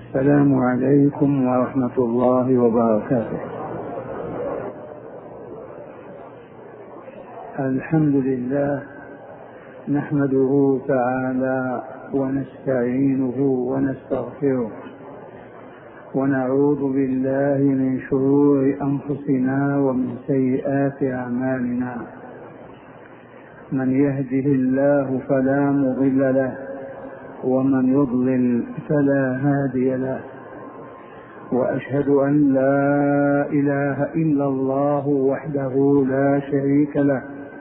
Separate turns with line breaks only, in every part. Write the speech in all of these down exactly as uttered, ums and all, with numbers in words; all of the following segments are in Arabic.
السلام عليكم ورحمة الله وبركاته. الحمد لله نحمده تعالى ونستعينه ونستغفره ونعوذ بالله من شرور أنفسنا ومن سيئات أعمالنا. من يهده الله فلا مضل له ومن يضلل فلا هادي له، وأشهد أن لا إله إلا الله وحده لا شريك له،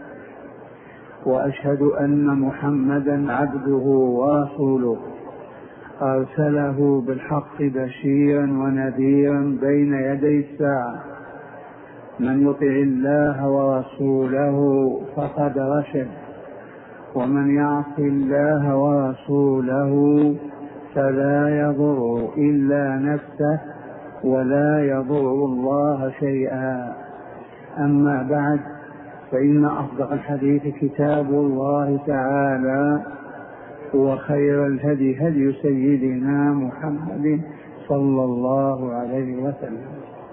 وأشهد أن محمدا عبده ورسوله أرسله بالحق بشيرا ونذيرا بين يدي الساعة. من يطع الله ورسوله فقد رشد، ومن يعص الله ورسوله فلا يضر إلا نفسه ولا يضر الله شيئا. أما بعد، فإن أصدق الحديث كتاب الله تعالى، وخير الهدي هدي سيدنا محمد صلى الله عليه وسلم،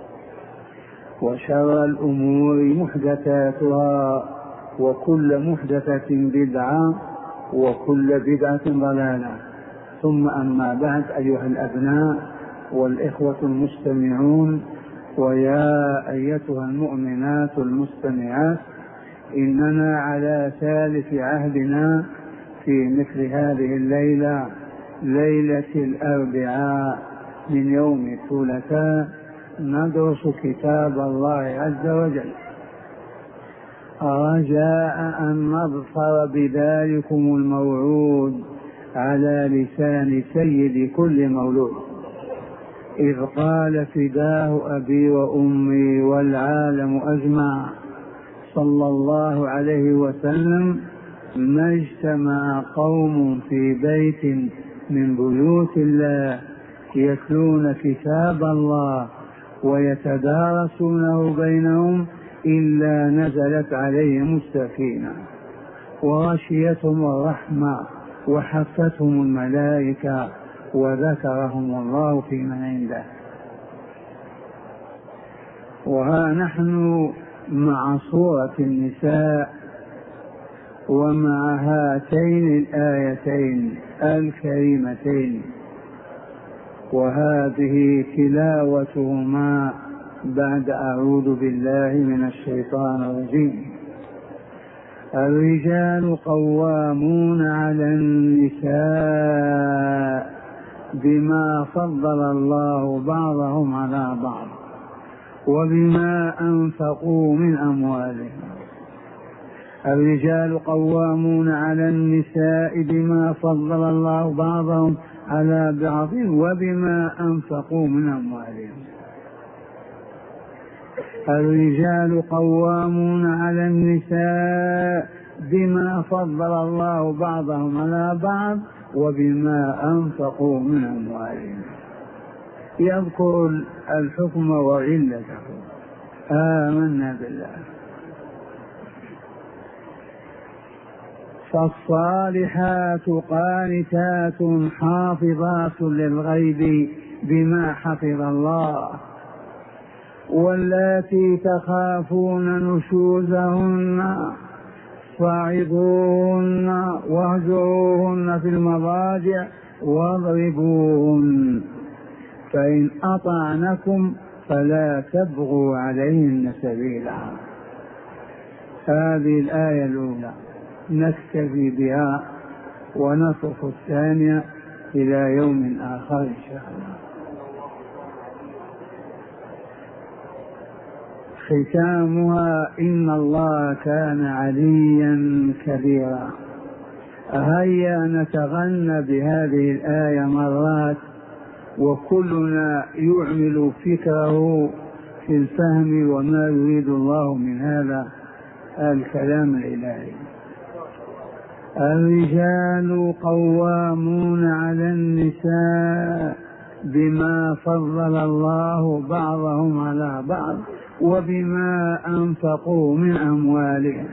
وشر الأمور محدثاتها، وكل محدثة بدعة، وكل بدعة ضلالة. ثم أما بعد، أيها الأبناء والإخوة المستمعون، ويا أيتها المؤمنات المستمعات، إننا على ثالث عهدنا في مثل هذه الليلة، ليلة الأربعاء من يوم الثلاثاء، ندرس كتاب الله عز وجل، رجاء أن نظفر بذلكم الموعود على لسان سيد كل مولود، إذ قال: فداه أبي وأمي والعالم أجمع، صلى الله عليه وسلم: ما اجتمع قوم في بيت من بيوت الله يتلون كتاب الله ويتدارسونه بينهم إلا نزلت عليهم السكينة وغشيتهم الرحمة وحفتهم الملائكة وذكرهم الله في من عنده. وها نحن مع سورة النساء، ومع هاتين الآيتين الكريمتين، وهذه تلاوتهما بعد أعوذ بالله من الشيطان الرجيم. الرجال قوامون على النساء بما فضل الله بعضهم على بعض وبما أنفقوا من أموالهم. الرجال قوامون على النساء بما فضل الله بعضهم على بعض وبما أنفقوا من أموالهم. الرجال قوامون على النساء بما فضل الله بعضهم على بعض وبما أنفقوا من أموالهم. يذكر الحكم وعلته. آمنا بالله. فالصالحات قانتات حافظات للغيب بما حفظ الله، واللاتي تخافون نشوزهن فاعظوهن واهجروهن في المضاجع واضربوهن، فإن أطعنكم فلا تبغوا عليهن سبيلا. هذه الآية الأولى نكتفي بها، ونصف الثانية إلى يوم آخر إن شاء الله. ختامها: إن الله كان عليا كبيرا. هيا نتغنى بهذه الآية مرات، وكلنا يعمل فكره في الفهم وما يريد الله من هذا الكلام الإلهي. الرجال قوامون على النساء بما فضل الله بعضهم على بعض وبما أنفقوا من أموالهم.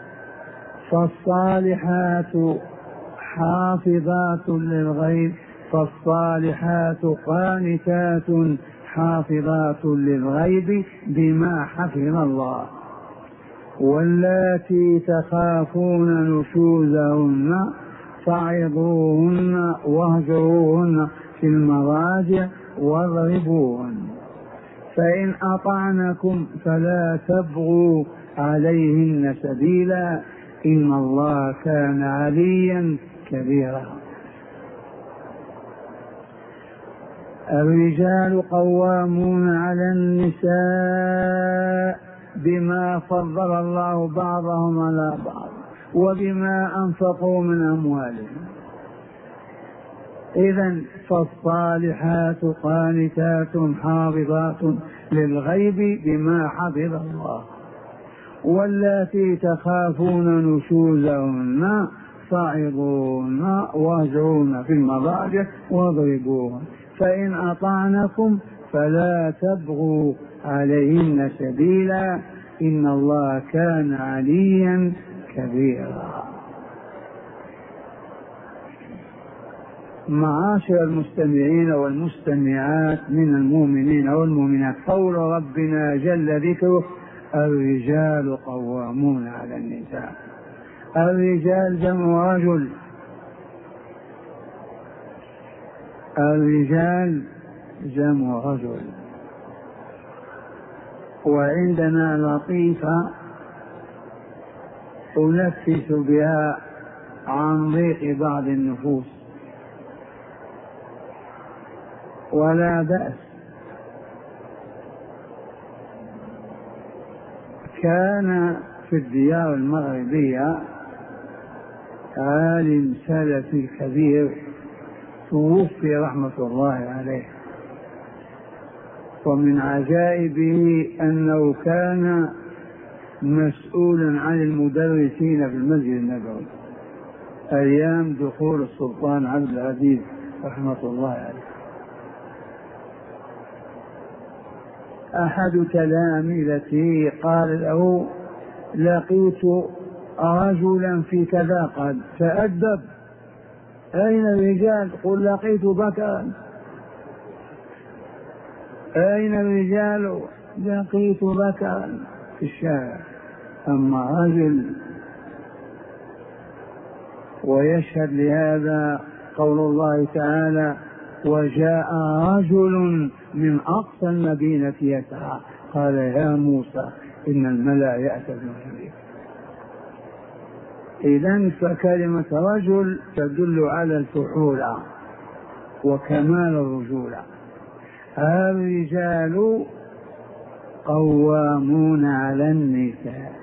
فالصالحات حافظات للغيب فالصالحات قانتات حافظات للغيب بما حفظ الله، واللاتي تخافون نشوزهن فعظوهن واهجروهن في المضاجع واضربوهن، فإن أطعنكم فلا تبغوا عليهن سبيلا إن الله كان عليا كبيرا. الرجال قوامون على النساء بما فضل الله بعضهم على بعض وبما أنفقوا من أموالهم. إذن فالصالحات قانتات حافظات للغيب بما حفظ الله، واللاتي تخافون نشوزهن فعظوهن واهجروهن في المضاجع واضربوهن، فإن أطعنكم فلا تبغوا عليهن سبيلا إن الله كان عليا كبيرا. معاشر المستمعين والمستمعات من المؤمنين والمؤمنات، قول ربنا جل ذكره: الرجال قوامون على النساء. الرجال جمع رجل، الرجال جمع رجل. وعندنا لطيفة أنفس بها عن ضيق بعض النفوس، ولا بأس. كان في الديار المغربية عالم سلفي كبير توفي رحمة الله عليه، ومن عجائبه أنه كان مسؤولا عن المدرسين في المسجد النبوي أيام دخول السلطان عبد العزيز رحمة الله عليه. أحد تلامذته قال له: لقيت رجلا في كذا، قال: تأدب، أين الرجال؟ قل: لقيت بكرا. أين الرجال؟ لقيت بكرا في الشارع. أما رجل. ويشهد لهذا قول الله تعالى: وجاء رجل من أقصى المدينة يسعى قال يا موسى إن الملأ يأتون بك. إذن فكلمة رجل تدل على الفحولة وكمال الرجولة. الرجال قوامون على النساء،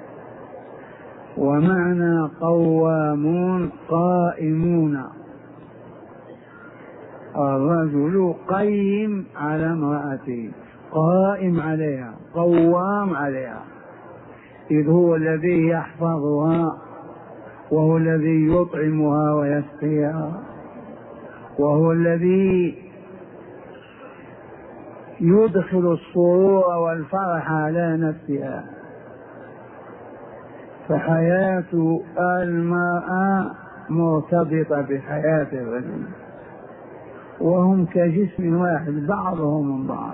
ومعنى قوامون قائمون. الرجل قيم على امرأته، قائم عليها، قوام عليها، إذ هو الذي يحفظها، وهو الذي يطعمها ويسقيها، وهو الذي يدخل السرور والفرح على نفسها. فحياة المرأة مرتبطة بحياة الرجل، وهم كجسم واحد بعضهم من بعض.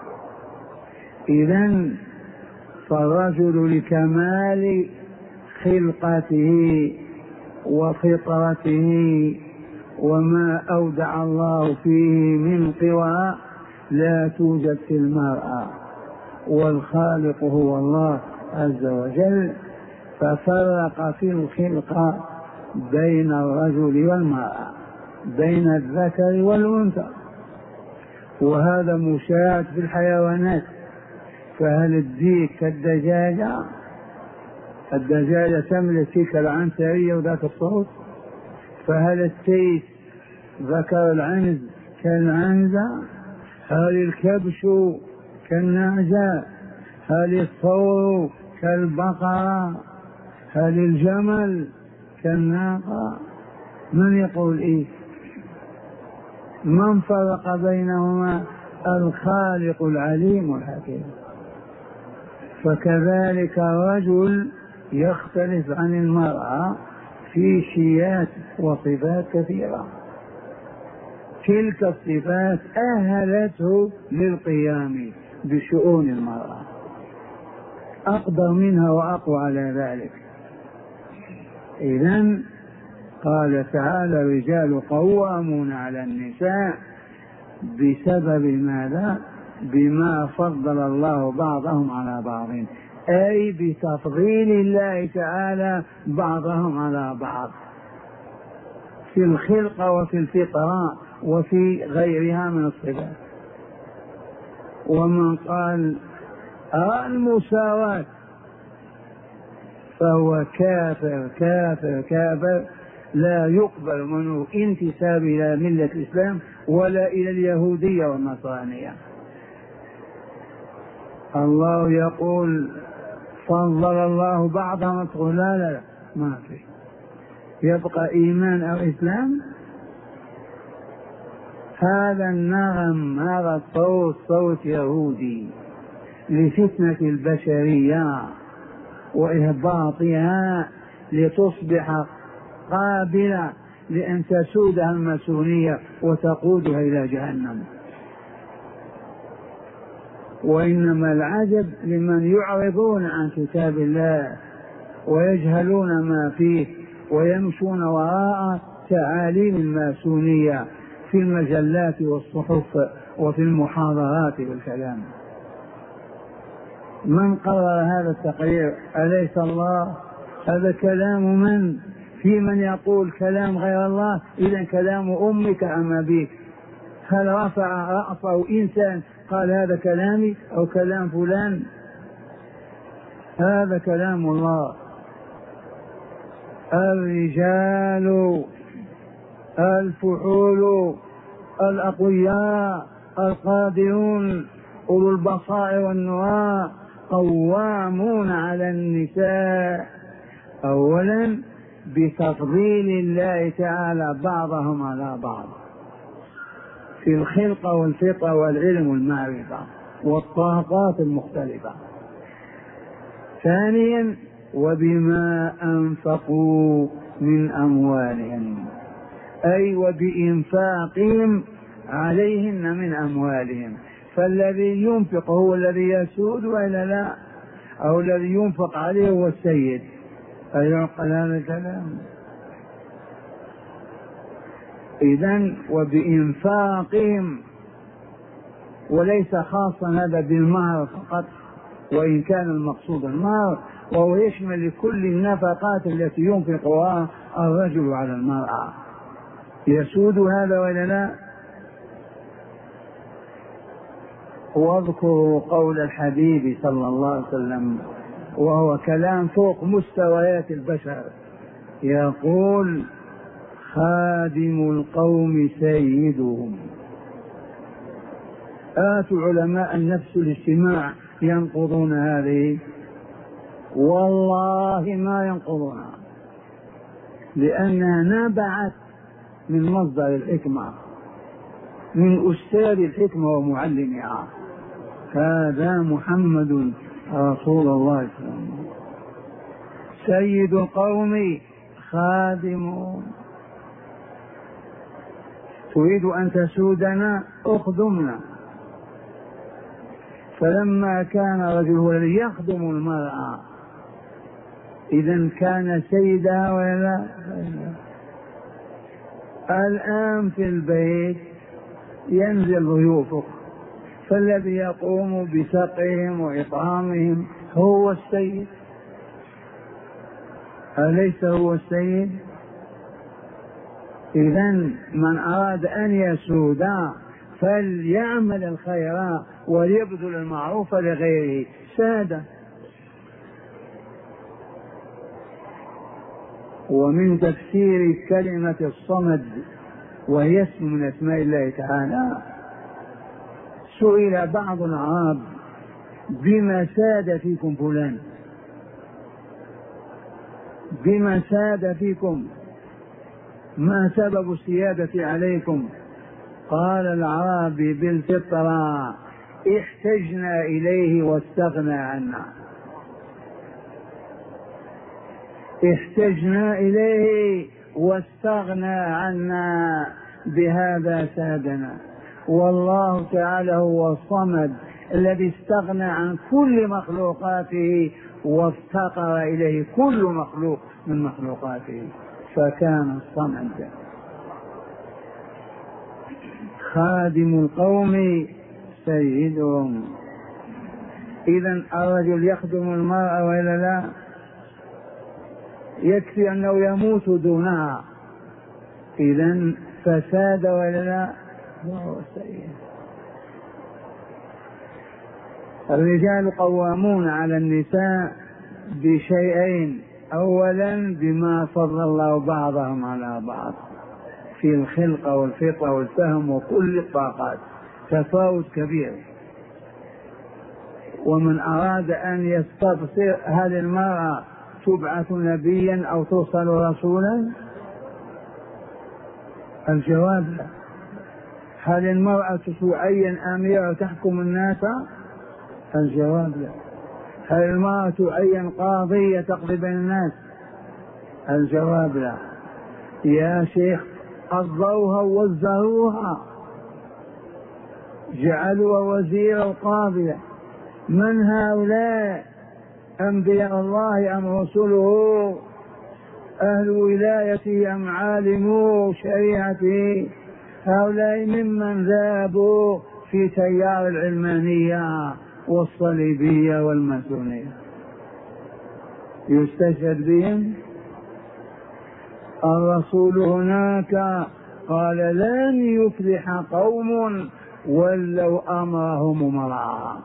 إذن فالرجل لكمال خلقته وفطرته وما أودع الله فيه من قوى لا توجد في المرأة، والخالق هو الله عز وجل، ففرق في الخلقة بين الرجل والمرأة، بين الذكر والأنثى، وهذا مشاهد في الحيوانات. فهل الديك كالدجاجة؟ الدجاجة تملك تلك العنسرية وذاك الصوت. فهل التيس ذكر العنز كالعنزة؟ هل الكبش كالنعجة؟ هل الثور كالبقرة؟ هل الجمل كالناقة؟ من يقول إيه؟ من فرق بينهما؟ الخالق العليم الحكيم. فكذلك الرجل يختلف عن المرأة في شيات وصفات كثيرة. تلك الصفات أهلته للقيام بشؤون المرأة، أقدر منها وأقوى على ذلك. إذن قال تعالى: الرجال قوامون على النساء بسبب ماذا؟ بما فضل الله بعضهم على بعض، أي بتفضيل الله تعالى بعضهم على بعض في الخلقة وفي الفطرة وفي غيرها من الصفات. ومن قال المساواة فهو كافر كافر كافر، لا يقبل منه انتساب إلى ملة الإسلام ولا إلى اليهودية والنصرانية. الله يقول فضل الله بعضهم، تقول لا لا لا ما في، يبقى إيمان أو إسلام. هذا النغم، هذا الصوت صوت يهودي لفتنة البشرية وإهباطها لتصبح قابلة لأن تسودها الماسونية وتقودها إلى جهنم. وإنما العجب لمن يعرضون عن كتاب الله ويجهلون ما فيه ويمشون وراء تعاليم الماسونية في المجلات والصحف وفي المحاضرات والكلام. من قرر هذا التقرير؟ أليس الله؟ هذا كلام من؟ في من يقول كلام غير الله؟ إذن كلام أمك أم أبيك؟ هل رفع رأسه إنسان قال هذا كلامي أو كلام فلان؟ هذا كلام الله. الرجال الفحول الأقوياء القادرون أولو البصائر والنواة قوامون على النساء، أولا بتفضيل الله تعالى بعضهم على بعض في الخلقة والفطرة والعلم والمعرفة والطاقات المختلفة. ثانيا وبما أنفقوا من أموالهم، أي وبإنفاقهم عليهن من أموالهم. فالذي ينفق هو الذي يسود وإلا لا؟ أو الذي ينفق عليه هو السيد؟ أيعقل هذا الكلام؟ إذن وبإنفاقهم، وليس خاصا هذا بالمهر فقط، وإن كان المقصود المهر، وهو يشمل لكل النفقات التي ينفقها الرجل على المرأة. يسود هذا ولا لا؟ واذكروا قول الحبيب صلى الله عليه وسلم وهو كلام فوق مستويات البشر، يقول خادم القوم سيدهم. آتوا علماء النفس الاجتماع ينقضون هذه، والله ما ينقضونها، لأنها نبعت من مصدر الحكمة، من أستاذ الحكمة ومعلمها، هذا محمد رسول الله صلى الله عليه وسلم. سيد القوم خادمون. تريد أن تسودنا؟ أخدمنا. فلما كان رجل الذي يخدم المرأة إذن كان سيدها ولا؟ الآن في البيت ينزل ضيوفك، فالذي يقوم بسقيهم وإطعامهم هو السيد، أليس هو السيد؟ إذن من أراد أن يسود فليعمل الخير وليبذل المعروف لغيره، سادة. ومن تفسير كلمة الصمد وهي اسم من أسماء الله تعالى، سئل بعض العرب بما ساد فيكم فلان، بما ساد فيكم، ما سبب السيادة عليكم؟ قال العربي بالفطرة احتجنا إليه واستغنى عنا. احتجنا إليه واستغنى عنا، بهذا سادنا. والله تعالى هو الصمد الذي استغنى عن كل مخلوقاته وافتقر إليه كل مخلوق من مخلوقاته، فكان الصمد. خادم القوم سيدهم. إذن الرجل يخدم المرأة وإلا لا؟ يكفي أنه يموت دونها، إذن فساد وإلا لا؟ وهو سيد. الرجال قوامون على النساء بشيئين: أولا بما فضل الله بعضهم على بعض في الخلقة والفطرة والفهم وكل الطاقات، تفاوت كبير. ومن أراد أن يستبصر هل المرأة تبعث نبيا أو توصل رسولا؟ الجواب لا. هل المرأة تعين أميرة تحكم الناس؟ الجواب لا. هل المرأة تعين قاضية تقضي بين الناس؟ الجواب لا. يا شيخ قضوها ووزروها، جعلوا وزير القاضية. من هؤلاء؟ أنبياء الله أم رسله؟ أهل ولايته أم عالمو شريعته؟ هؤلاء ممن ذابوا في تيار العلمانية والصليبية والماسونية، يستشهد بهم. الرسول هناك قال: لن يفلح قوم ولوا أمرهم امرأة.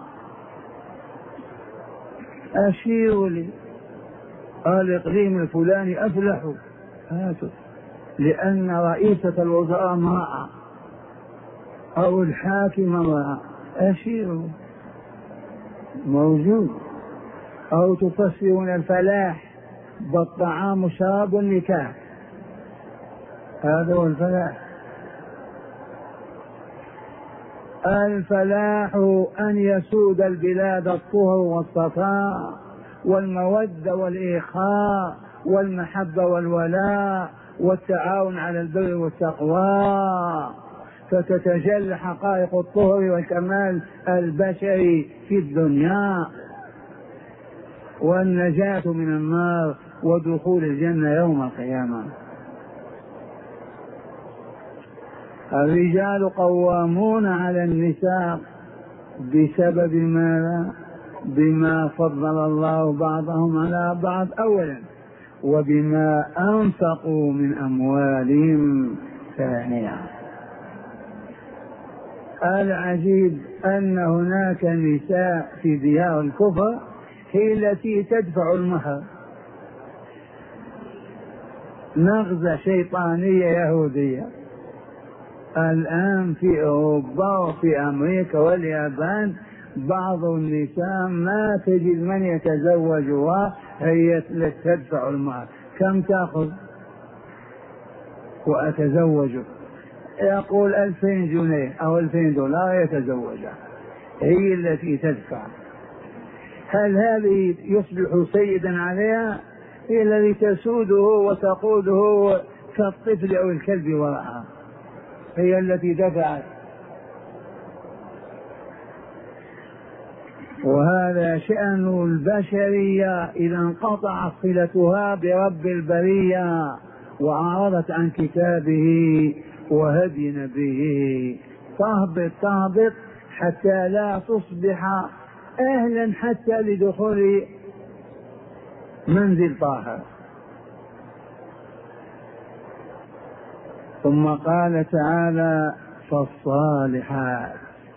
أشيروا لي الإقليم الفلاني أفلحوا، هاتوا، لأن رئيسة الوزراء امرأة أو الحاكم امرأة، أشيروا موجود. أو تفسرون الفلاح بالطعام والشراب والنكاح، هذا هو الفلاح. الفلاح أن يسود البلاد الطهر والصفاء والمودة والإخاء والمحبة والولاء والتعاون على البر والتقوى، فتتجلى حقائق الطهر والكمال البشري في الدنيا، والنجاة من النار ودخول الجنة يوم القيامة. الرجال قوامون على النساء بسبب ماذا؟ بما فضل الله بعضهم على بعض أولا، وبما أنفقوا من أموالهم ثانيا. العجيب أن هناك نساء في ديار الكفر هي التي تدفع المهر. نغزة شيطانية يهودية الآن في أوروبا وفي أمريكا واليابان، بعض النساء ما تجد من يتزوجها، هي تدفع المهر. كم تأخذ؟ وأتزوجك، يقول ألفين جنيه أو ألفين دولار يتزوجها، هي التي تدفع. هل هذه يصبح سيدا عليها؟ هي التي تسوده وتقوده كالطفل أو الكلب وراءها، هي التي دفعت. وهذا شأن البشرية إذا انقطعت صلتها برب البرية وأعرضت عن كتابه وهدي نبيه، تهبط تهبط حتى لا تصبح أهلا حتى لدخول منزل طاهر. ثم قال تعالى: فالصالحات.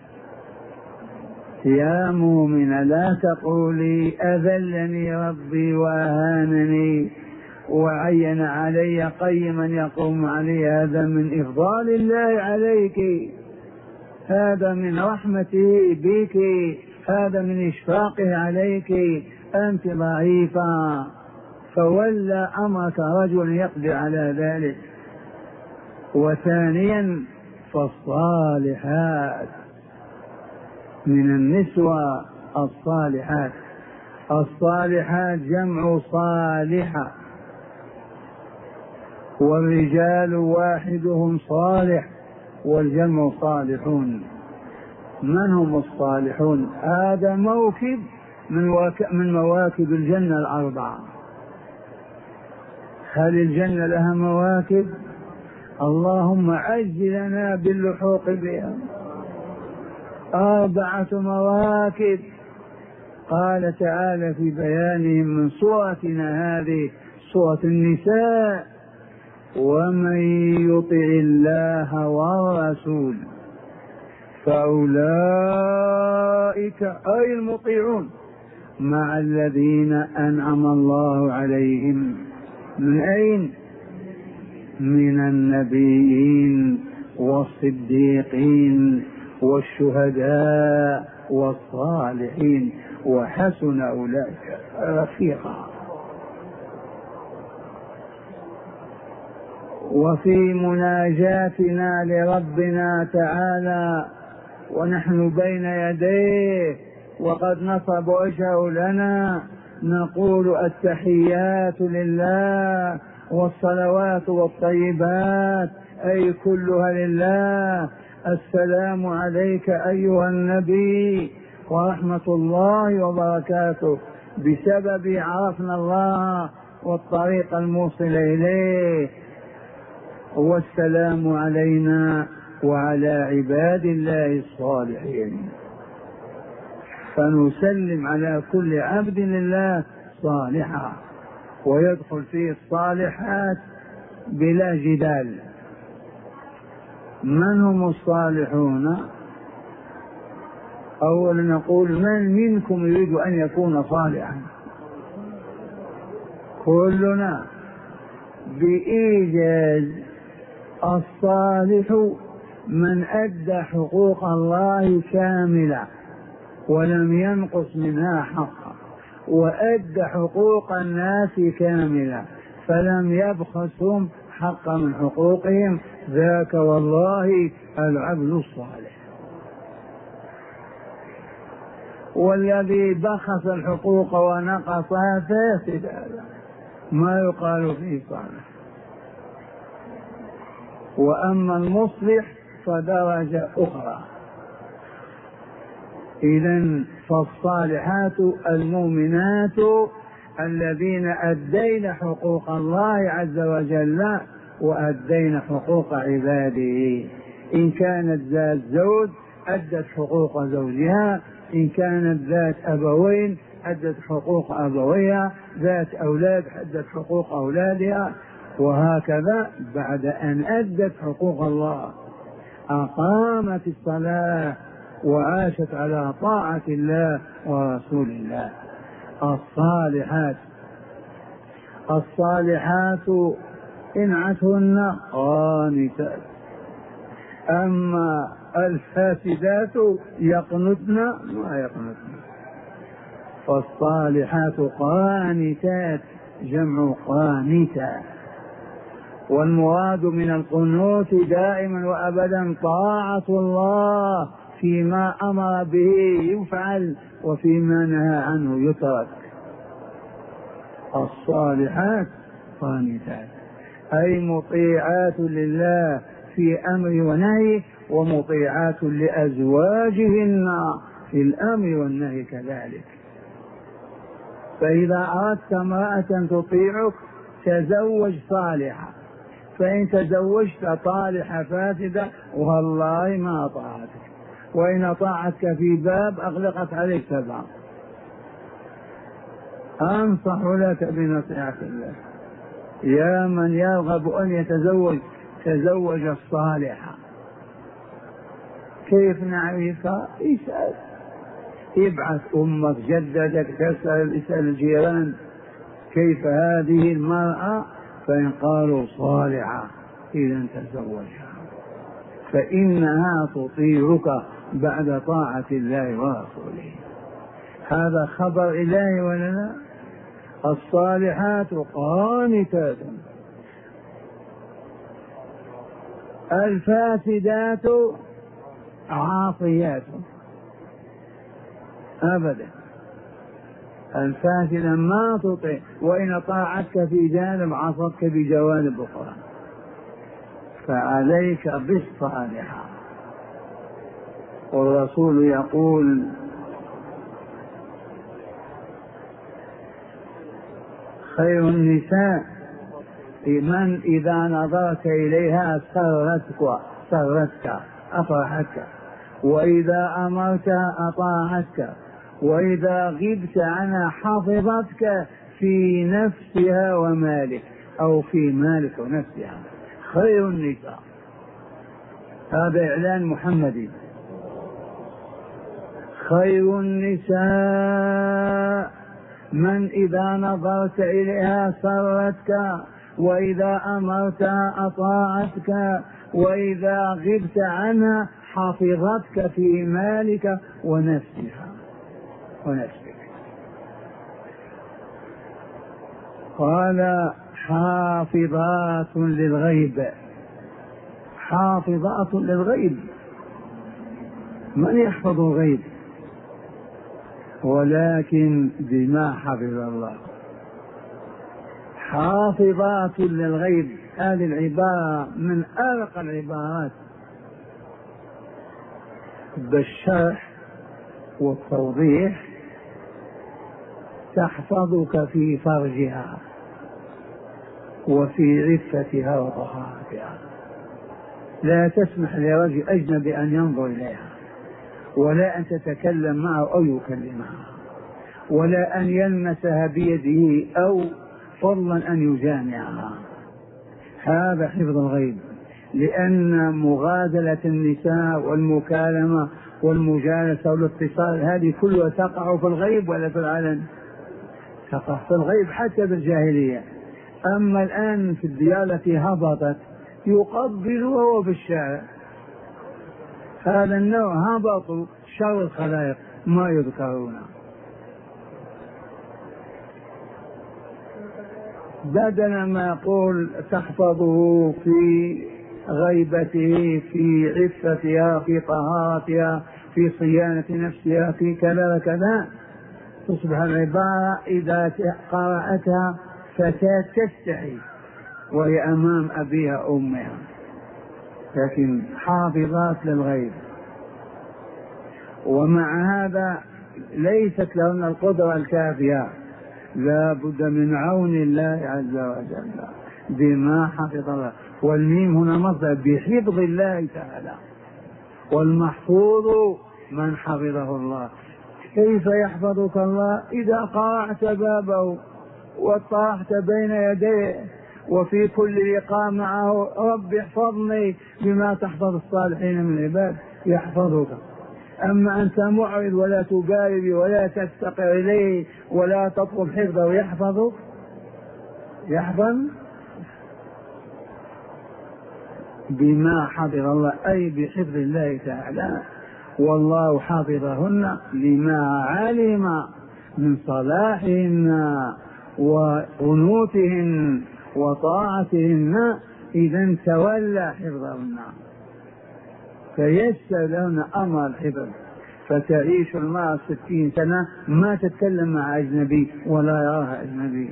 يا مؤمن لا تقولي أذلني ربي وأهانني وعين علي قيما يقوم علي، هذا من إفضال الله عليك، هذا من رحمته بك، هذا من إشفاقه عليك، أنت ضعيفة، فولى أمرك رجل يقدر على ذلك. وثانيا فالصالحات من النسوة الصالحات. الصالحات جمع صالحة، والرجال واحدهم صالح، والجمع صالحون. من هم الصالحون؟ هذا موكب من, وك... من مواكب الجنة الأربعة. هل الجنة لها مواكب؟ اللهم عجلنا باللحوق بها. أربعة مواكب قال تعالى في بيانهم من سورتنا هذه سورة النساء: ومن يطع الله والرسول فأولئك أي المطيعون مع الذين أنعم الله عليهم. من أين؟ من النبيين والصديقين والشهداء والصالحين وحسن أولئك رفيقا. وفي مناجاتنا لربنا تعالى ونحن بين يديه وقد نصب وجهه لنا نقول: التحيات لله والصلوات والطيبات أي كلها لله. السلام عليك أيها النبي ورحمة الله وبركاته، بسبب عرفنا الله والطريق الموصل إليه. والسلام علينا وعلى عباد الله الصالحين. فنسلم على كل عبد لله صالحا، ويدخل فيه الصالحات بلا جدال. من هم الصالحون؟ أولا نقول: من منكم يريد أن يكون صالحا؟ كلنا بإيجاز. الصالح من أدى حقوق الله كاملة ولم ينقص منها حقا، وأدى حقوق الناس كاملة فلم يبخسهم حق من حقوقهم، ذاك والله العبد الصالح. والذي بخس الحقوق ونقصها فاسد، ما يقال فيه صالح. وأما المصلح فدرجة أخرى. إذن فالصالحات المؤمنات الذين أدين حقوق الله عز وجل وأدين حقوق عباده. إن كانت ذات زوج أدت حقوق زوجها، إن كانت ذات أبوين أدت حقوق أبويها، ذات أولاد أدت حقوق أولادها، وهكذا بعد أن أدت حقوق الله أقامت الصلاة وعاشت على طاعة الله ورسول الله. الصالحات الصالحات إنعتهن قانتات، أما الفاسدات يقنتن ما يقنتن. فالصالحات قانتات جمع قانتا، والمراد من القنوت دائما وأبدا طاعة الله، فيما أمر به يفعل وفيما نهى عنه يترك. الصالحات قانتات أي مطيعات لله في أمر ونهي، ومطيعات لأزواجهن في الأمر والنهي كذلك. فإذا أردت امرأة تطيعك تزوج صالحة، فإن تزوجت طالحة فاسدة والله ما طاعتك، وإن أطاعتك في باب أغلقت عليك سبعة. أنصح لك بنصيحة الله: يا من يرغب أن يتزوج تزوج الصالحة. كيف نعرفها؟ اسأل، ابعث أمك جدتك تسأل، اسأل الجيران كيف هذه المرأة، فإن قالوا صالحة إذا تزوجها، فإنها تطيعك بعد طاعة الله ورسوله. هذا خبر إلهي ولا لا؟ الصالحات قانتات. الفاسدات عاصيات أبدا. الفاسدة ما تطيع، وإن طاعتك في جانب عصتك بجوانب أخرى. فعليك بالصالحة. والرسول يقول خير النساء من إذا نظرت إليها سرتك سرتك أفرحتك، وإذا أمرتها أطاعتك، وإذا غبت عنها حفظتك في نفسها ومالك، أو في مالك ونفسها. خير النساء، هذا إعلان محمدي. خير النساء من إذا نظرت إليها سرتك، وإذا أمرتها أطاعتك، وإذا غبت عنها حفظتك في مالك ونفسها ونفسك. قال حافظات للغيب. حافظات للغيب، من يحفظ الغيب؟ ولكن بما حفظ الله. حافظات للغيب، هذه العبارة من أرق العبارات بالشرح والتوضيح. تحفظك في فرجها وفي عفتها وطهارتها، لا تسمح لرجل أجنبي أن ينظر إليها، ولا أن تتكلم معه أو يكلمها، ولا أن يلمسها بيده أو فضلا أن يجامعها. هذا حفظ الغيب، لأن مغادلة النساء والمكالمة والمجالسة والاتصال هذه كلها تقع في الغيب ولا في العلن؟ تقع في الغيب حتى بالجاهلية. أما الآن في الديار التي هبطت يقبل وهو في الشارع. هذا النوع هبطوا شر الخلائق ما يذكرون. بدل ما يقول تحفظه في غيبته، في عفتها، في طهارتها، في صيانة نفسها، في كذا كذا، تصبح العبارة إذا قرأتها فتاة تستحي وهي أمام أبيها أمها. لكن حافظات للغيب، ومع هذا ليست لهن القدرة الكافية، لا بد من عون الله عز وجل بما حفظ الله. والميم هنا مصدر بحفظ الله تعالى، والمحفوظ من حفظه الله. كيف يحفظك الله؟ إذا قرعت بابه وطاحت بين يديه وفي كل لقاء معه رب احفظني بما تحفظ الصالحين من العباد، يحفظك. أما أنت معرض ولا تبالي ولا تفتقر إليه ولا تطلب حفظه، يحفظك؟ يحفظ بما حفظ الله، أي بحفظ الله تعالى. والله حافظهن لما علم من صلاحهن وقنوتهن وطاعتهن، إذا تولى حفظهن فيسر لهن أمر الحفظ. فتعيش المرأة ستين سنة ما تتكلم مع أجنبي ولا يراها أجنبي.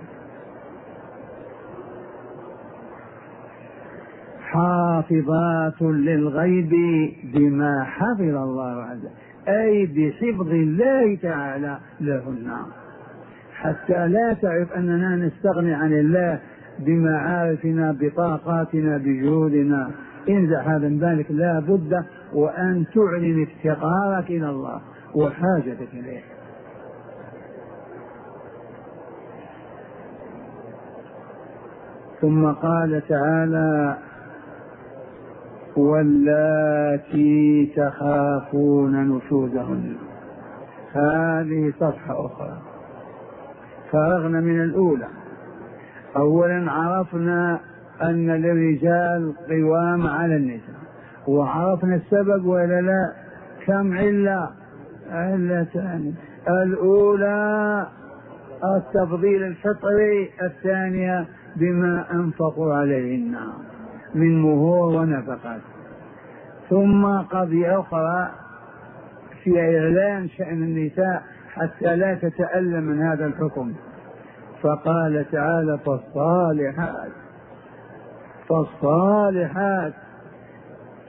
حافظات للغيب بما حفظ الله عز وجل، أي بحفظ الله تعالى لهن، حتى لا تعرف أننا نستغني عن الله بمعارفنا بطاقاتنا بجهودنا. انزع هذا من ذلك، لا بد وأن تعلن افتقارك إلى الله وحاجتك إليه. ثم قال تعالى واللاتي تخافون نشوزهن. هذه صفحة أخرى، فرغنا من الأولى. أولا عرفنا أن للرجال قوام على النساء، وعرفنا السبب ولا لا؟ كم علة؟ علتان. الأولى التفضيل الفطري، الثانية بما أنفقوا عليهن من مهور ونفقات. ثم قضية أخرى في إعلان شأن النساء حتى لا تتألم من هذا الحكم، فقال تعالى فالصالحات فالصالحات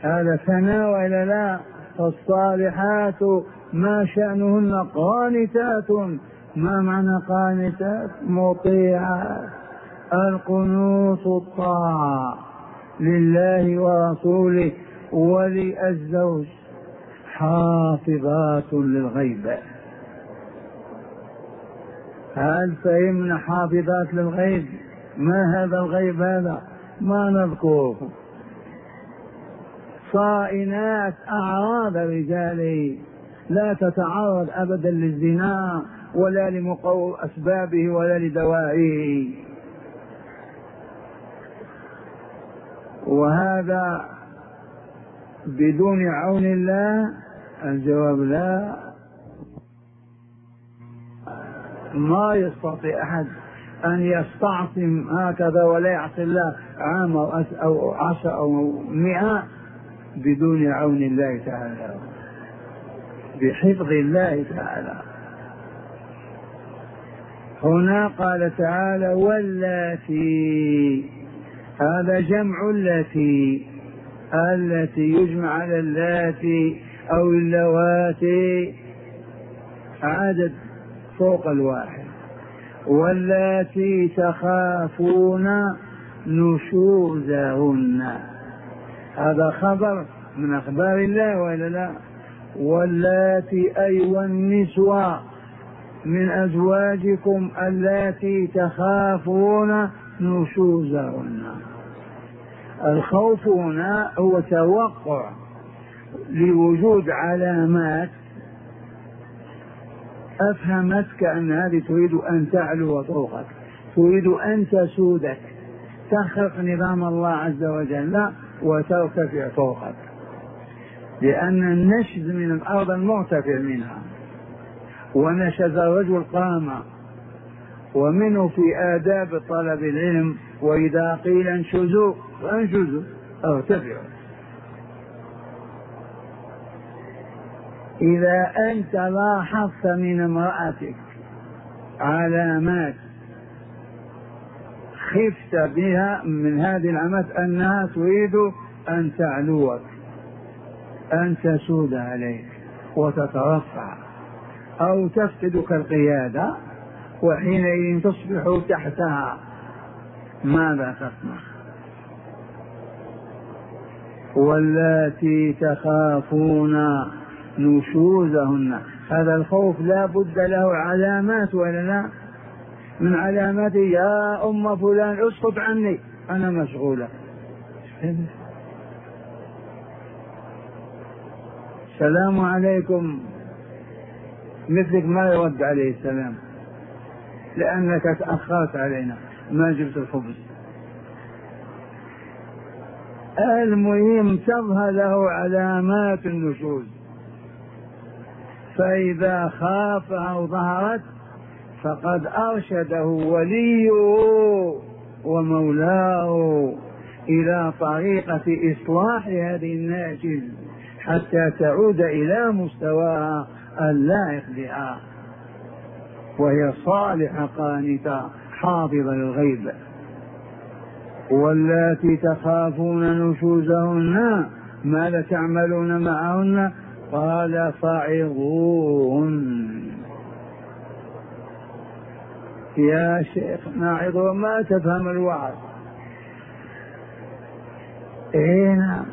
هذا ثناء وإلا لا؟ الصالحات ما شأنهن قانتات. ما معنى قانتات؟ مطيعات. القنوت الطاعة لله ورسوله وللزوج. حافظات للغيب. هل فهمنا حافظات للغيب؟ ما هذا الغيب؟ هذا ما نذكره. صائنات أعراض رجاله، لا تتعرض أبدا للزنا ولا لمقوم أسبابه ولا لدوائه. وهذا بدون عون الله؟ الجواب لا. ما يستطيع أحد أن يستعصم هكذا ولا يعصي الله عام أو عشر أو مئة بدون عون الله تعالى، بحفظ الله تعالى. هنا قال تعالى واللاتي، هذا جمع التي، التي يجمع على اللاتي أو اللواتي عدد فوق الواحد. واللاتي تخافون نشوزهن، هذا خبر من أخبار الله ولا لا؟ واللاتي أي والنسوة من أزواجكم اللاتي تخافون نشوزهن. الخوف هنا هو توقع لوجود علامات أفهمتك أن هذه تريد أن تعلو فوقك، تريد أن تسودك، تخرق نظام الله عز وجل وترتفع فوقك، لأن النشز من الأرض المرتفع منها، ونشز الرجل قام. ومنه في آداب طلب العلم وإذا قيل انشزوا فانشزوا ارتفعوا. إذا أنت لاحظت من امرأتك علامات خفت بها من هذه العلامات أنها تريد أن تعلوك، أن تسود عليك وتترفع أو تفقدك القيادة، وحينئذ تصبح تحتها، ماذا تصنع؟ واللاتي تخافون نشوزهن، هذا الخوف لا بد له علامات ولا لا؟ من علاماته يا أم فلان اسقط عني أنا مشغولة. السلام عليكم مثلك ما يرد عليه السلام لأنك تأخرت علينا ما جبت الخبز. المهم تظهر له علامات النشوز، فإذا خاف أو ظهرت فقد أرشده وليه ومولاه إلى طريقة إصلاح هذه الناشز حتى تعود إلى مستواها اللائق بها، وهي صالحة قانتة حافظة للغيب. واللاتي تخافون نشوزهن ماذا تعملون معهن؟ قال فعظوهن. يا شيخ ناعظ وما تفهم الوعظ. هنا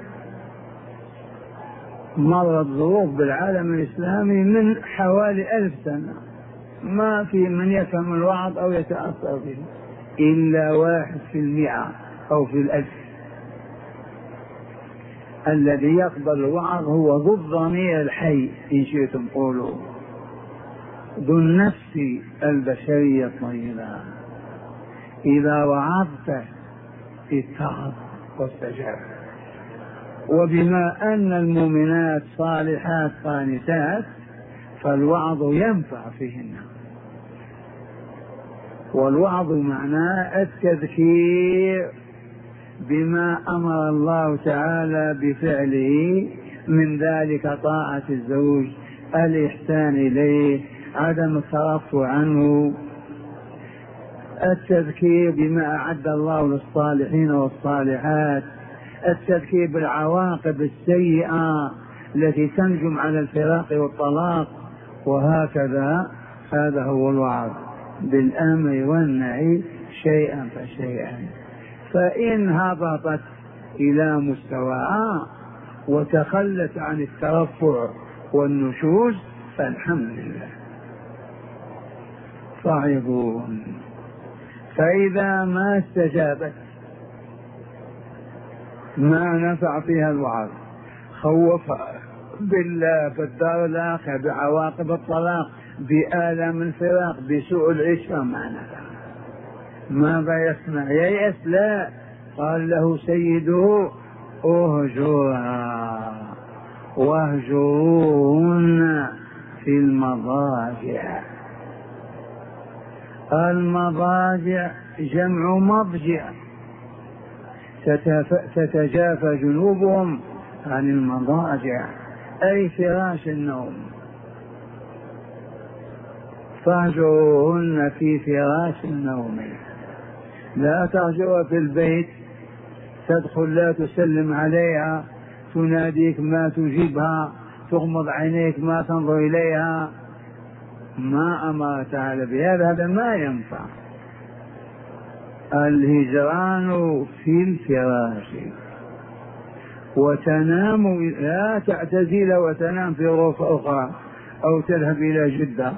مرت ظروف بالعالم الإسلامي من حوالي ألف سنة ما في من يفهم الوعظ أو يتأثر به إلا واحد في المئة أو في الألف. الذي يقبل الوعظ هو ذو الضمير الحي إن شئتم قولوا، ذو النفس البشرية الطيبة. إذا وعظت اتعظ واستجاب. وبما أن المؤمنات صالحات قانتات فالوعظ ينفع فيهن. والوعظ معناه التذكير بما أمر الله تعالى بفعله، من ذلك طاعة الزوج، الإحسان إليه، عدم الترفع عنه، التذكير بما أعد الله للصالحين والصالحات، التذكير بالعواقب السيئة التي تنجم على الفراق والطلاق، وهكذا. هذا هو الوعظ بالأمر والنهي شيئا فشيئا. فإن هبطت إلى مستواها وتخلت عن الترفع والنشوز فالحمد لله. صعبون. فإذا ما استجابت ما نفع فيها الوعظ، خوف بالله بالدار الآخرة، بعواقب الطلاق، بآلام الفراق، بسوء العشرة، ما نفع. ماذا يصنع؟ ييأس؟ لا، قال له سيده اهجرها واهجروهن في المضاجع. المضاجع جمع مضجع، تتجافى جنوبهم عن المضاجع أي فراش النوم. فاهجروهن في فراش النوم، لا تهجرها في البيت، تدخل لا تسلم عليها، تناديك ما تجيبها، تغمض عينيك ما تنظر إليها، ما أمر تعالى بهذا، هذا ما ينفع. الهجران في الفراش. وتنام، لا تعتزل وتنام في غرفة أخرى أو تذهب إلى جدة،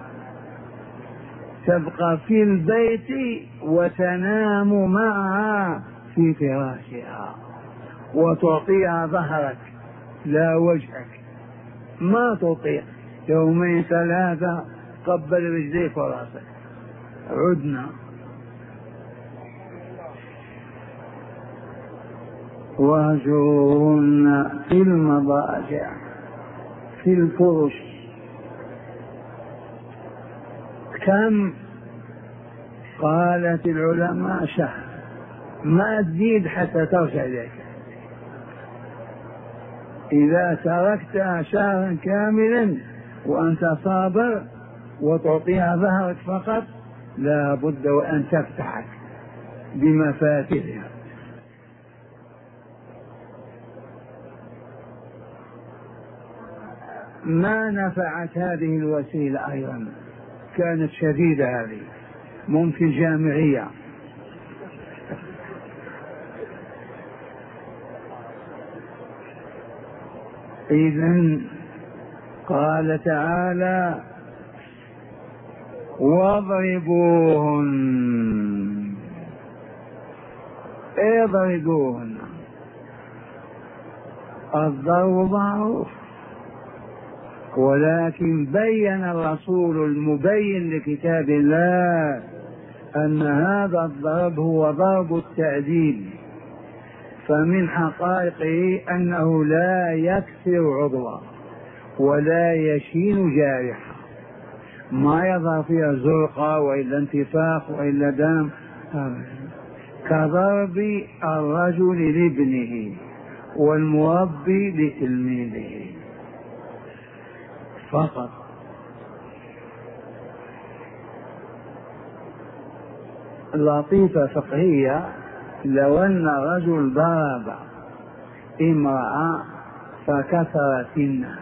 تبقى في البيت وتنام معها في فراشها، وتعطيها ظهرك لا وجهك، ما تطيق. يومين ثلاثة قبل رجليك وراسك، عدنا. واهجرهن في المضاجع في الفرش. كم؟ قالت العلماء شهر، ما تزيد حتى ترجع إليك. إذا تركتها شهرا كاملا وأنت صابر وتعطيها ظهرك فقط، لا بد وأن تفتحك بمفاتيحها. ما نفعت هذه الوسيلة أيضا، كانت شديدة هذه، ممكن جامعية. إذن قال تعالى واضربوهن، اضربوهن. الضرب معروف، ولكن بين الرسول المبين لكتاب الله أن هذا الضرب هو ضرب التأديب، فمن حقائقه أنه لا يكسر عضوا ولا يشين جارحا، ما يظهر فيها زرقة وإلا انتفاخ وإلا دم، كضرب الرجل لابنه والمربي لتلميذه فقط. لطيفة فقهية، لو أن رجل ضرب امرأة فكسر سنها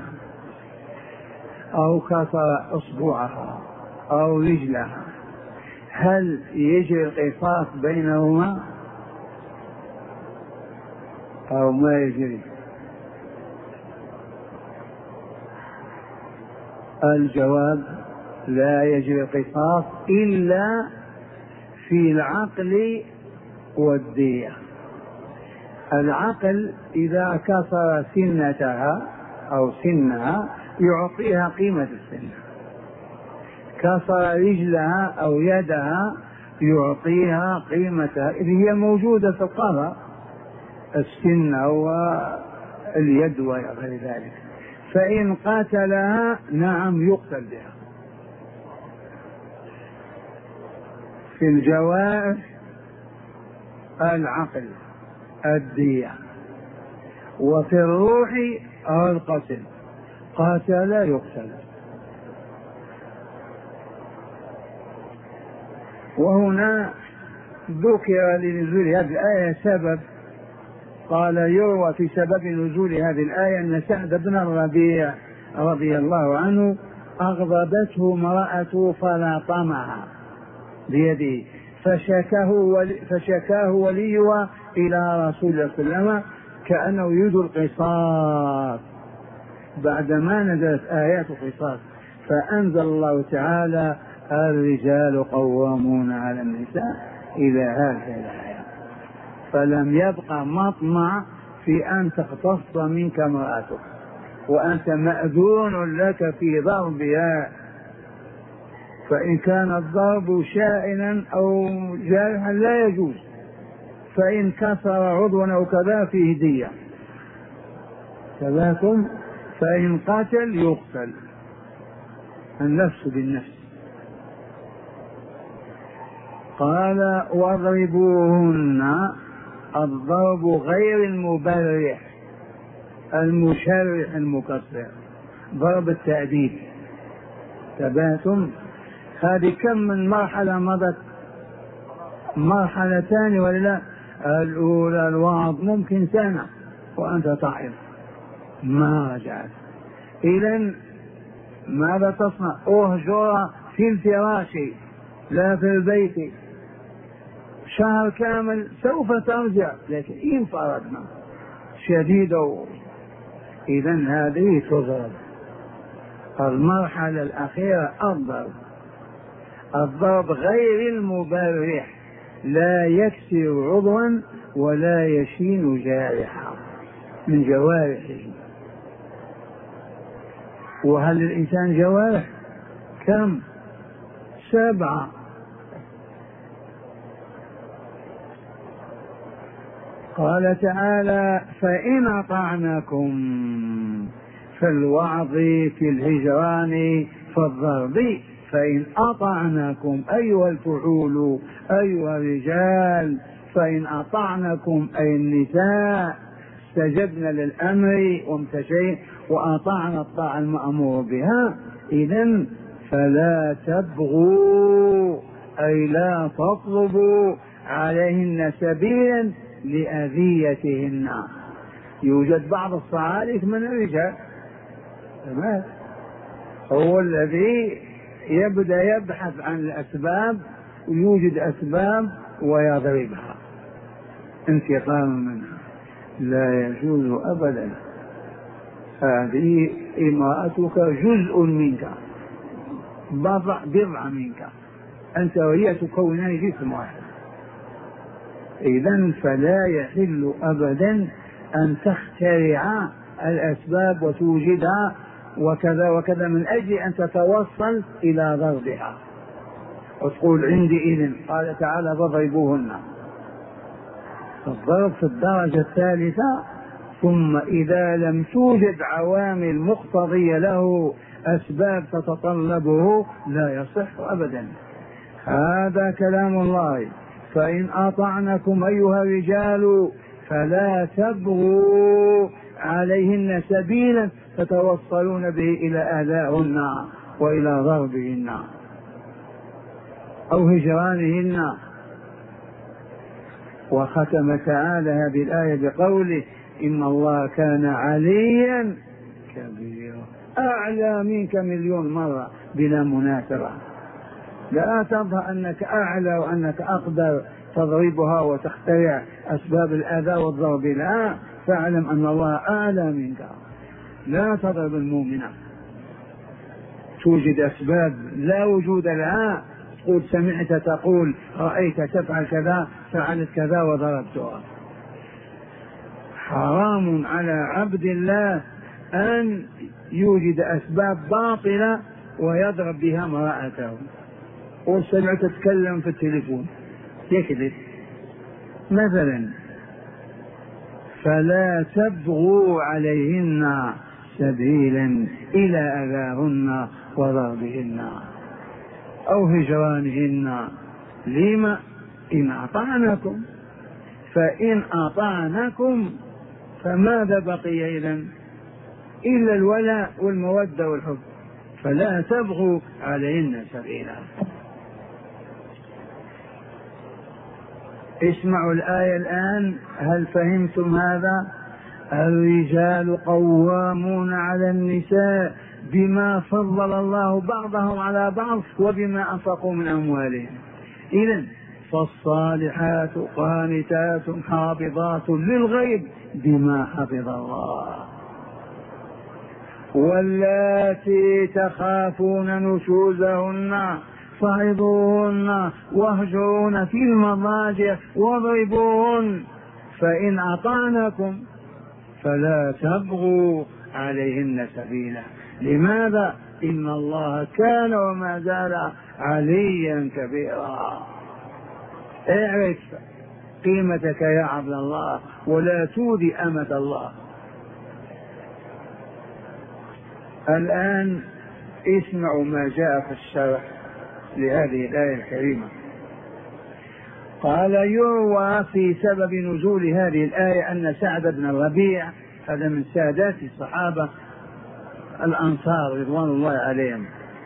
أو كسر أصبعها أو رجلها، هل يجري القصاص بينهما أو ما يجري؟ الجواب لا يجري القصاص إلا في العقل والدية. العقل إذا كسر سنتها أو سنها يعطيها قيمة السن، كسر رجلها أو يدها يعطيها قيمتها، إذ هي موجودة في القضاء، السن واليد وغير ذلك. فإن قتلها نعم يقتل بها. في الجوارح العقل الدية، وفي الروح القتل، قاتل يقتل. وهنا ذكر لنزول هذه الآية سبب قال يروى في سبب نزول هذه الآية أن سعد بن الربيع رضي الله عنه أغضبته امرأته فلاطمها بيده فشكاه ولي فشكاه وليها إلى رسول الله صلى الله عليه وسلم كأنه يريد القصاص بعدما نزلت آيات القصاص، فأنزل الله تعالى الرجال قوامون على النساء إلى هذه الآية، فلم يبقى مطمع في أن تقتص منك امرأتك، وأنت مأذون لك في ضربها، فإن كان الضرب شائنا أو جارحا لا يجوز، فإن كسر عضوا أو كذا فيه دية كذاكم، فإن قتل يقتل النفس بالنفس. قال واضربوهن، الضرب غير المبرح المشرح المكسر، ضرب التأديب. تباتم هذه كم من مرحلة مضت؟ مرحلتان ولا لا؟ الأولى الوعظ ممكن سنة وأنت تعظ ما رجعت، إذن ماذا تصنع؟ أهجر في الفراش لا في البيت، شهر كامل سوف ترجع، لكن إن فرضنا شديدة إذن هذه تضرب. المرحلة الأخيرة الضرب، الضرب غير المبرح، لا يكسر عضوا ولا يشين جارحا من جوارحه. وهل الإنسان جوارح؟ كم؟ سبعة. قال تعالى فإن أطعناكم في الوعظ في الهجران فالضرب، فإن أطعناكم أيها الفحول أيها الرجال، فإن أطعنكم أي النساء استجبنا للأمر وامتشينا وأطعنا الطاعة المأمور بها، إذن فلا تبغوا أي لا تطلبوا عليهن سبيلا لأذيتهن. يوجد بعض الصعاليك من الرجال تمام هو الذي يبدأ يبحث عن الأسباب ويوجد أسباب ويضربها انتقاما منها، لا يجوز أبدا. هذه امرأتك جزء منك، بضع بضع منك، أنت وهي تكونان جسم واحد، إذن فلا يحل أبدا أن تخترع الأسباب وتوجدها وكذا وكذا من أجل أن تتوصل إلى ضربها وتقول عندي إذن. قال تعالى فاضربوهن، الضرب في الدرجة الثالثة. ثم إذا لم توجد عوامل مقتضية له أسباب تتطلبه لا يصح أبدا. هذا كلام الله. فإن أطعنكم أيها الرجال فلا تبغوا عليهن سبيلا تتوصلون به إلى آذائهن وإلى ضربهن أو هجرانهن. وختم تعالى هذه الآية بقوله إن الله كان عليا كبيرا، أعلى منك مليون مرة بلا مناسبة. لا تظهر أنك أعلى وأنك أقدر تضربها وتخترع أسباب الآذى والضرب، لا، فاعلم أن الله أعلى منك. لا تضرب المؤمنة، توجد أسباب لا وجود لها، تقول سمعت تقول رأيت تفعل كذا فعلت كذا وضربتها. حرام على عبد الله أن يوجد أسباب باطلة ويضرب بها امرأته. وسمعت تتكلم في التليفون يكذب مثلا، فلا تبغوا عليهن سبيلا إلى أذاهن وضربهن أو هجرانهن. لما؟ إن أطعنكم، فإن أطعنكم فماذا بقي إذن إلا الولاء والمودة والحب، فلا تبغوا عليهن سبيلا. اسمعوا الآية الآن، هل فهمتم هذا؟ الرجال قوامون على النساء بما فضل الله بعضهم على بعض وبما أنفقوا من أموالهم. إذن فالصالحات قانتات حافظات للغيب بما حفظ الله. واللاتي تخافون نشوزهن فعظوهن واهجرون في المضاجع واضربوهن فإن أطعنكم فلا تبغوا عليهن سبيلا. لماذا؟ إن الله كان وما زال عليا كبيرا. اعرف قيمتك يا عبد الله ولا تودي أمة الله. الآن اسمعوا ما جاء في الشرح لهذه الآية الكريمة. قال يروى في سبب نزول هذه الآية أن سعد بن الربيع هذا من سادات الصحابة الأنصار رضوان الله عليهم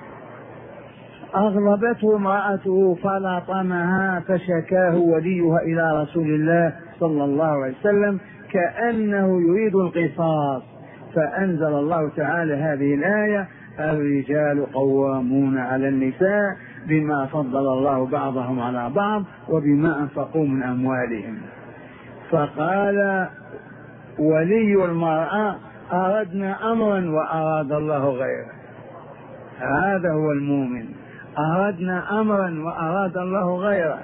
أغضبته امرأته فلطمها فشكاه وليها إلى رسول الله صلى الله عليه وسلم كأنه يريد القصاص، فأنزل الله تعالى هذه الآية الرجال قوامون على النساء بما فضل الله بعضهم على بعض وبما أنفقوا من أموالهم. فقال ولي المرأة أردنا أمرا وأراد الله غيره. هذا هو المؤمن، أردنا أمرا وأراد الله غيره،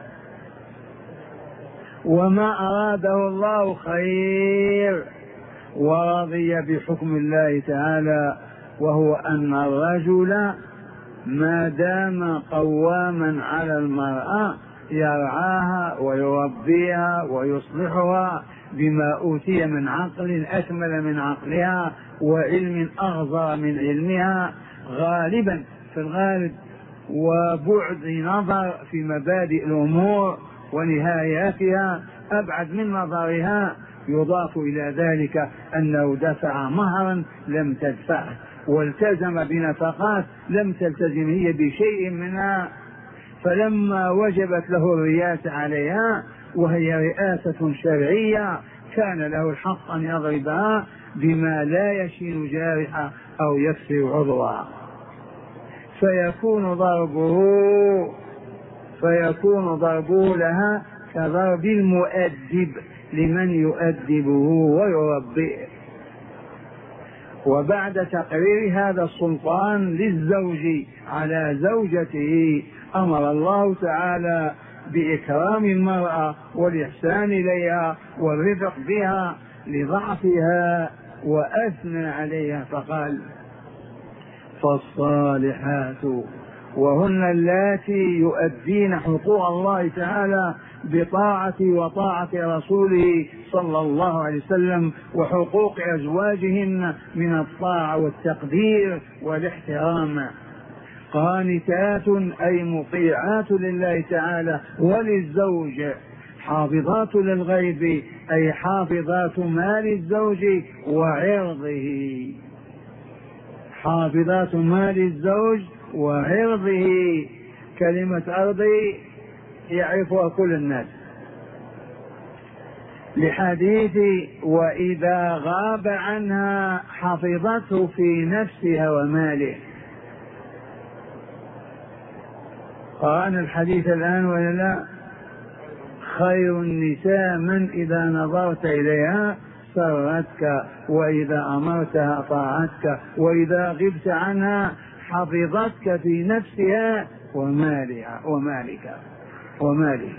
وما أراده الله خير ورضي بحكم الله تعالى، وهو أن الرجل ما دام قواما على المرأة يرعاها ويربيها ويصلحها بما أوتي من عقل أكمل من عقلها وعلم أغزر من علمها غالبا في الغالب، وبعد نظر في مبادئ الأمور ونهاياتها أبعد من نظرها، يضاف إلى ذلك أنه دفع مهرا لم تدفعه والتزم بنفقات لم تلتزم هي بشيء منها، فلما وجبت له الرياسة عليها وهي رئاسة شرعية كان له الحق أن يضربها بما لا يشين جارحة أو يكسر عضوها، فيكون ضربه فيكون ضربه لها كضرب المؤدب لمن يؤدبه ويربيه. وبعد تقرير هذا السلطان للزوج على زوجته أمر الله تعالى بإكرام المرأة والإحسان إليها والرفق بها لضعفها وأثنى عليها فقال فالصالحات وهن اللاتي يؤدين حقوق الله تعالى بطاعة وطاعة رسوله صلى الله عليه وسلم وحقوق أزواجهن من الطاعة والتقدير والاحترام، قانتات أي مطيعات لله تعالى وللزوج، حافظات للغيب أي حافظات مال الزوج وعرضه، حافظات مال الزوج وعرضه. كلمة عرضه يعرفها كل الناس لحديث وإذا غاب عنها حفظته في نفسها وماله. قرأنا الحديث الآن ولا لا؟ خير النساء من إذا نظرت إليها سرتك وإذا أمرتها طاعتك وإذا غبت عنها حفظتك في نفسها ومالها ومالك وماله.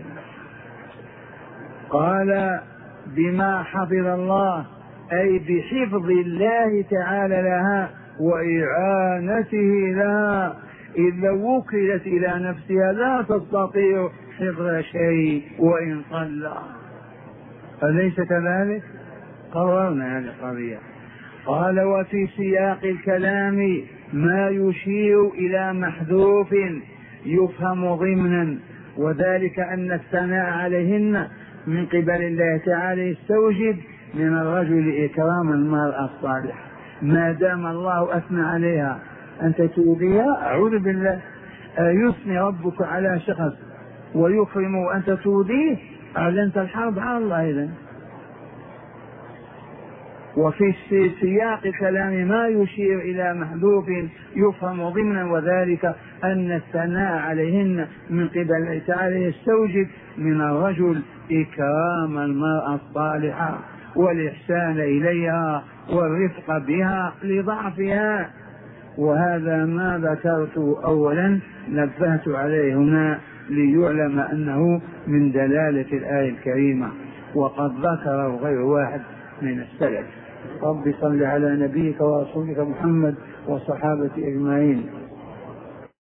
قال بما حفظ الله أي بحفظ الله تعالى لها وإعانته لها، إذ لو وكلت إلى نفسها لا تستطيع حفظ شيء وإن قل. أليس كذلك؟ قررنا هذه القضية. قال وفي سياق الكلام ما يشير إلى محذوف يفهم ضمنا، وذلك أن الثناء عليهن من قبل الله تعالى يستوجب من الرجل إكرام المرأة الصالحة. ما دام الله أثنى عليها أنت تؤذيها، أعوذ بالله، يثني ربك على شخص ويكرم وأنت تؤذيه، أعلنت الحرب على الله إذن. وفي سياق كلام ما يشير إلى محذوف يفهم ضمنا، وذلك أن الثناء عليهن من قبل الله تعالى يستوجب من الرجل إكرام المرأة الصالحة والإحسان إليها والرفق بها لضعفها. وهذا ما ذكرت أولا نبهت عليه هنا ليعلم أنه من دلالة الآية الكريمة، وقد ذكره غير واحد من السلف. رب صل على نبيك ورسولك محمد وصحابة أجمعين.